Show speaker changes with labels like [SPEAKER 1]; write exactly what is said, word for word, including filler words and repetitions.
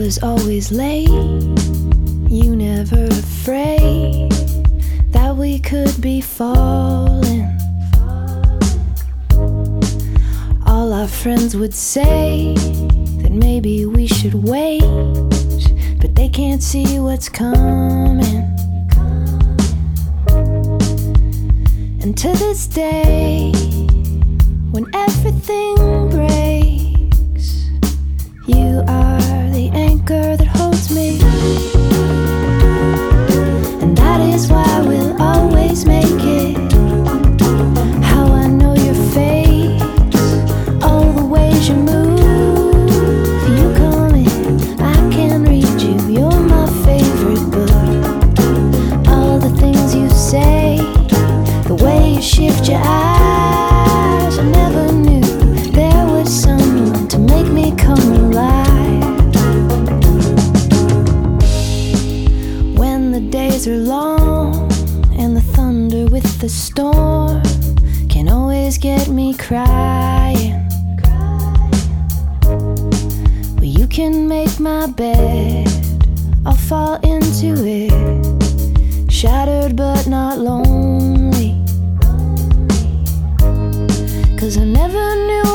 [SPEAKER 1] was always late, you never afraid that we could be falling. All our friends would say that maybe we should wait, but they can't see what's coming. And to this day, when everything breaks, you are the anchor that holds me. And that is why we'll always make it. How I know your face, all the ways you move. You come in, I can read you, you're my favorite book. All the things you say, the way you shift your eyes, I never knew there was someone to make me come alive. When the days are long and the thunder with the storm can always get me crying, well, you can make my bed, I'll fall into it, shattered but not lonely. 'Cause I never knew